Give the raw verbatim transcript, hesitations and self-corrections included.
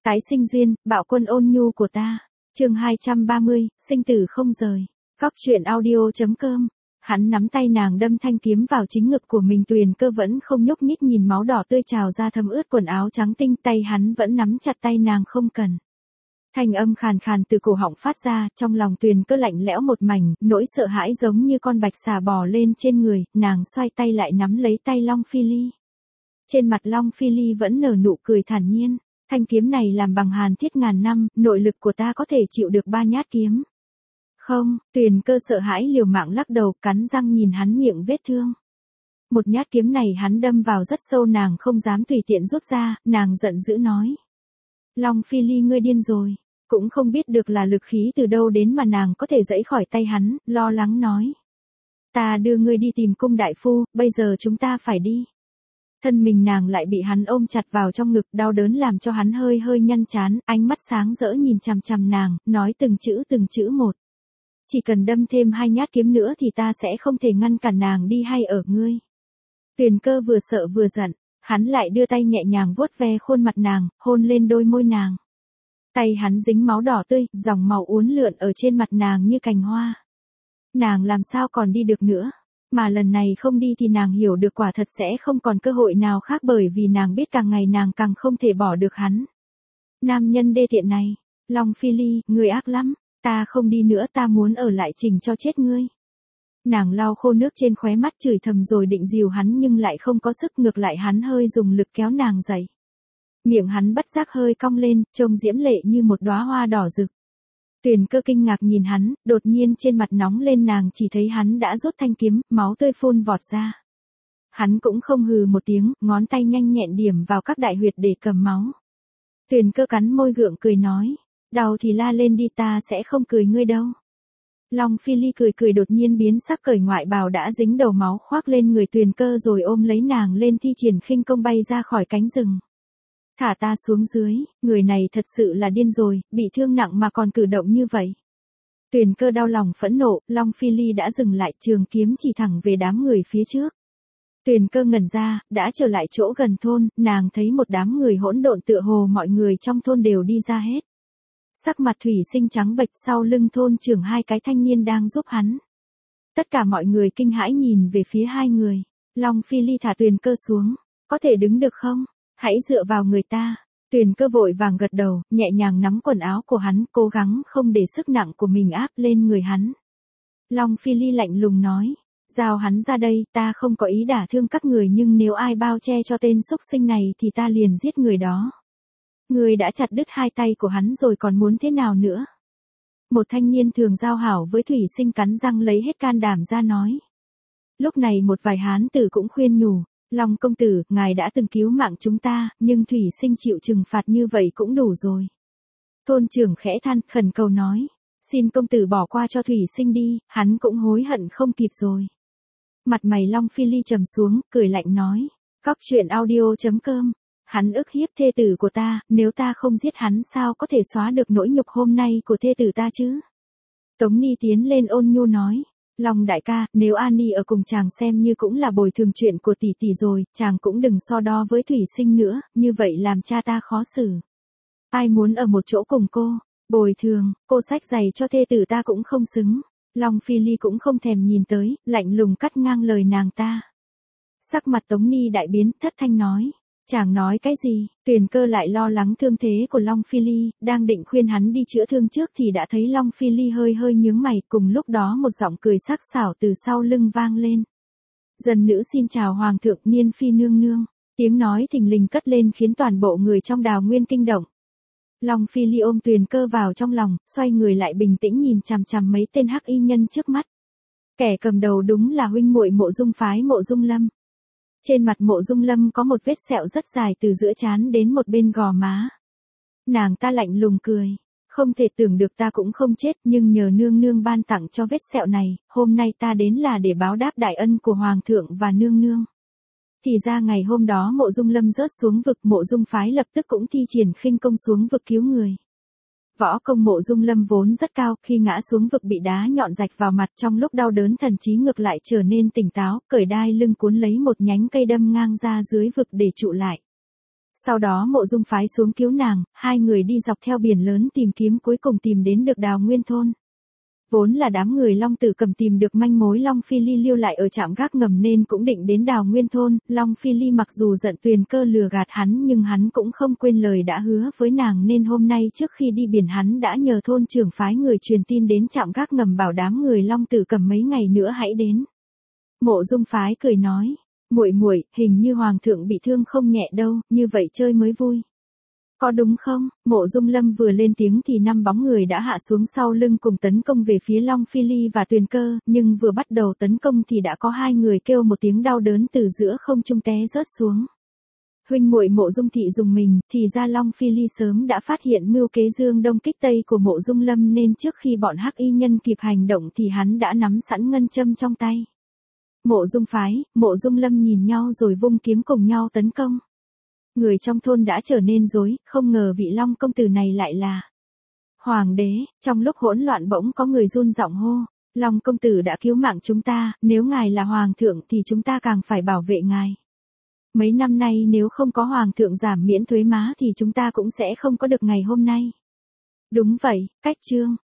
Tái sinh duyên, bạo quân ôn nhu của ta. Chương hai trăm ba mươi, sinh tử không rời. Góc truyện audio.com. Hắn nắm tay nàng đâm thanh kiếm vào chính ngực của mình, Tuyền Cơ vẫn không nhúc nhích nhìn máu đỏ tươi trào ra thấm ướt quần áo trắng tinh, tay hắn vẫn nắm chặt tay nàng không cần. Thanh âm khàn khàn từ cổ họng phát ra, trong lòng Tuyền Cơ lạnh lẽo một mảnh, nỗi sợ hãi giống như con bạch xà bò lên trên người, nàng xoay tay lại nắm lấy tay Long Phi Ly. Trên mặt Long Phi Ly vẫn nở nụ cười thản nhiên, thanh kiếm này làm bằng hàn thiết ngàn năm, nội lực của ta có thể chịu được ba nhát kiếm. Không, Tuyền Cơ sợ hãi liều mạng lắc đầu, cắn răng nhìn hắn miệng vết thương. Một nhát kiếm này hắn đâm vào rất sâu, nàng không dám tùy tiện rút ra, nàng giận dữ nói. Long Phi Ly, ngươi điên rồi. Cũng không biết được là lực khí từ đâu đến mà nàng có thể giãy khỏi tay hắn, lo lắng nói. Ta đưa ngươi đi tìm cung đại phu, bây giờ chúng ta phải đi. Thân mình nàng lại bị hắn ôm chặt vào trong ngực, đau đớn làm cho hắn hơi hơi nhăn trán, ánh mắt sáng rỡ nhìn chằm chằm nàng, nói từng chữ từng chữ một. Chỉ cần đâm thêm hai nhát kiếm nữa thì ta sẽ không thể ngăn cản nàng đi hay ở ngươi. Tuyền Cơ vừa sợ vừa giận, hắn lại đưa tay nhẹ nhàng vuốt ve khuôn mặt nàng, hôn lên đôi môi nàng. Tay hắn dính máu đỏ tươi, dòng máu uốn lượn ở trên mặt nàng như cành hoa. Nàng làm sao còn đi được nữa, mà lần này không đi thì nàng hiểu được quả thật sẽ không còn cơ hội nào khác, bởi vì nàng biết càng ngày nàng càng không thể bỏ được hắn. Nam nhân đê tiện này, Long Phi Ly, ngươi ác lắm, ta không đi nữa, ta muốn ở lại chỉnh cho chết ngươi. Nàng lau khô nước trên khóe mắt chửi thầm rồi định dìu hắn nhưng lại không có sức, ngược lại hắn hơi dùng lực kéo nàng dậy. Miệng hắn bất giác hơi cong lên, trông diễm lệ như một đóa hoa đỏ rực. Tuyền Cơ kinh ngạc nhìn hắn, đột nhiên trên mặt nóng lên, nàng chỉ thấy hắn đã rút thanh kiếm, máu tươi phun vọt ra. Hắn cũng không hừ một tiếng, ngón tay nhanh nhẹn điểm vào các đại huyệt để cầm máu. Tuyền Cơ cắn môi gượng cười nói, đau thì la lên đi, ta sẽ không cười ngươi đâu. Long Phi Ly cười cười đột nhiên biến sắc, cởi ngoại bào đã dính đầu máu khoác lên người Tuyền Cơ rồi ôm lấy nàng lên, thi triển khinh công bay ra khỏi cánh rừng. Thả ta xuống dưới, người này thật sự là điên rồi, bị thương nặng mà còn cử động như vậy. Tuyền Cơ đau lòng phẫn nộ, Long Phi Ly đã dừng lại, trường kiếm chỉ thẳng về đám người phía trước. Tuyền Cơ ngẩn ra, đã trở lại chỗ gần thôn, nàng thấy một đám người hỗn độn, tựa hồ mọi người trong thôn đều đi ra hết. Sắc mặt Thủy Sinh trắng bệch, sau lưng thôn trưởng hai cái thanh niên đang giúp hắn. Tất cả mọi người kinh hãi nhìn về phía hai người. Long Phi Ly thả Tuyền Cơ xuống, có thể đứng được không? Hãy dựa vào người ta. Tuyền Cơ vội vàng gật đầu, nhẹ nhàng nắm quần áo của hắn, cố gắng không để sức nặng của mình áp lên người hắn. Long Phi Ly lạnh lùng nói, giao hắn ra đây, ta không có ý đả thương các người, nhưng nếu ai bao che cho tên xúc sinh này thì ta liền giết người đó. Người đã chặt đứt hai tay của hắn rồi còn muốn thế nào nữa? Một thanh niên thường giao hảo với Thủy Sinh cắn răng lấy hết can đảm ra nói. Lúc này một vài hán tử cũng khuyên nhủ. Long công tử, ngài đã từng cứu mạng chúng ta, nhưng Thủy Sinh chịu trừng phạt như vậy cũng đủ rồi. Thôn trưởng khẽ than, khẩn cầu nói, xin công tử bỏ qua cho Thủy Sinh đi, hắn cũng hối hận không kịp rồi. Mặt mày Long Phi Ly trầm xuống, cười lạnh nói, góc truyện audio.com, hắn ức hiếp thê tử của ta, nếu ta không giết hắn sao có thể xóa được nỗi nhục hôm nay của thê tử ta chứ? Tống Ni tiến lên ôn nhu nói. Long đại ca, nếu Ani ở cùng chàng xem như cũng là bồi thường chuyện của tỷ tỷ rồi, chàng cũng đừng so đo với Thủy Sinh nữa, như vậy làm cha ta khó xử. Ai muốn ở một chỗ cùng cô, bồi thường, cô xách giày cho thê tử ta cũng không xứng. Long Phi Ly cũng không thèm nhìn tới, lạnh lùng cắt ngang lời nàng ta. Sắc mặt Tống Ni đại biến, thất thanh nói. Chàng nói cái gì? Tuyền Cơ lại lo lắng thương thế của Long Phi Ly, đang định khuyên hắn đi chữa thương trước thì đã thấy Long Phi Ly hơi hơi nhướng mày, cùng lúc đó một giọng cười sắc sảo từ sau lưng vang lên. Dân nữ xin chào Hoàng thượng, Niên Phi nương nương. Tiếng nói thình lình cất lên khiến toàn bộ người trong Đào Nguyên kinh động. Long Phi Ly ôm Tuyền Cơ vào trong lòng, xoay người lại bình tĩnh nhìn chằm chằm mấy tên hắc y nhân trước mắt. Kẻ cầm đầu đúng là huynh muội Mộ Dung phái Mộ Dung Lâm. Trên mặt Mộ Dung Lâm có một vết sẹo rất dài từ giữa trán đến một bên gò má. Nàng ta lạnh lùng cười, không thể tưởng được ta cũng không chết, nhưng nhờ nương nương ban tặng cho vết sẹo này, hôm nay ta đến là để báo đáp đại ân của Hoàng thượng và nương nương. Thì ra ngày hôm đó Mộ Dung Lâm rớt xuống vực, Mộ Dung phái lập tức cũng thi triển khinh công xuống vực cứu người. Võ công Mộ Dung Lâm vốn rất cao, khi ngã xuống vực bị đá nhọn rạch vào mặt, trong lúc đau đớn thần trí ngược lại trở nên tỉnh táo, cởi đai lưng cuốn lấy một nhánh cây đâm ngang ra dưới vực để trụ lại. Sau đó Mộ Dung phái xuống cứu nàng, hai người đi dọc theo biển lớn tìm kiếm cuối cùng tìm đến được Đào Nguyên thôn. Vốn là đám người Long Tử Cầm tìm được manh mối Long Phi Ly lưu lại ở trạm gác ngầm nên cũng định đến Đào Nguyên thôn, Long Phi Ly mặc dù giận Tuyền Cơ lừa gạt hắn nhưng hắn cũng không quên lời đã hứa với nàng nên hôm nay trước khi đi biển hắn đã nhờ thôn trưởng phái người truyền tin đến trạm gác ngầm bảo đám người Long Tử Cầm mấy ngày nữa hãy đến. Mộ Dung phái cười nói, muội muội, hình như hoàng thượng bị thương không nhẹ đâu, như vậy chơi mới vui. Có đúng không? Mộ Dung Lâm vừa lên tiếng thì năm bóng người đã hạ xuống sau lưng cùng tấn công về phía Long Phi Ly và Tuyền Cơ, nhưng vừa bắt đầu tấn công thì đã có hai người kêu một tiếng đau đớn từ giữa không trung té rớt xuống. Huynh muội Mộ Dung thị dùng mình, thì ra Long Phi Ly sớm đã phát hiện mưu kế dương đông kích tây của Mộ Dung Lâm nên trước khi bọn hắc y nhân kịp hành động thì hắn đã nắm sẵn ngân châm trong tay. Mộ Dung phái, Mộ Dung Lâm nhìn nhau rồi vung kiếm cùng nhau tấn công. Người trong thôn đã trở nên rối, không ngờ vị Long công tử này lại là Hoàng đế. Trong lúc hỗn loạn bỗng có người run giọng hô, Long công tử đã cứu mạng chúng ta, nếu ngài là hoàng thượng thì chúng ta càng phải bảo vệ ngài. Mấy năm nay nếu không có hoàng thượng giảm miễn thuế má thì chúng ta cũng sẽ không có được ngày hôm nay. Đúng vậy, cách trương.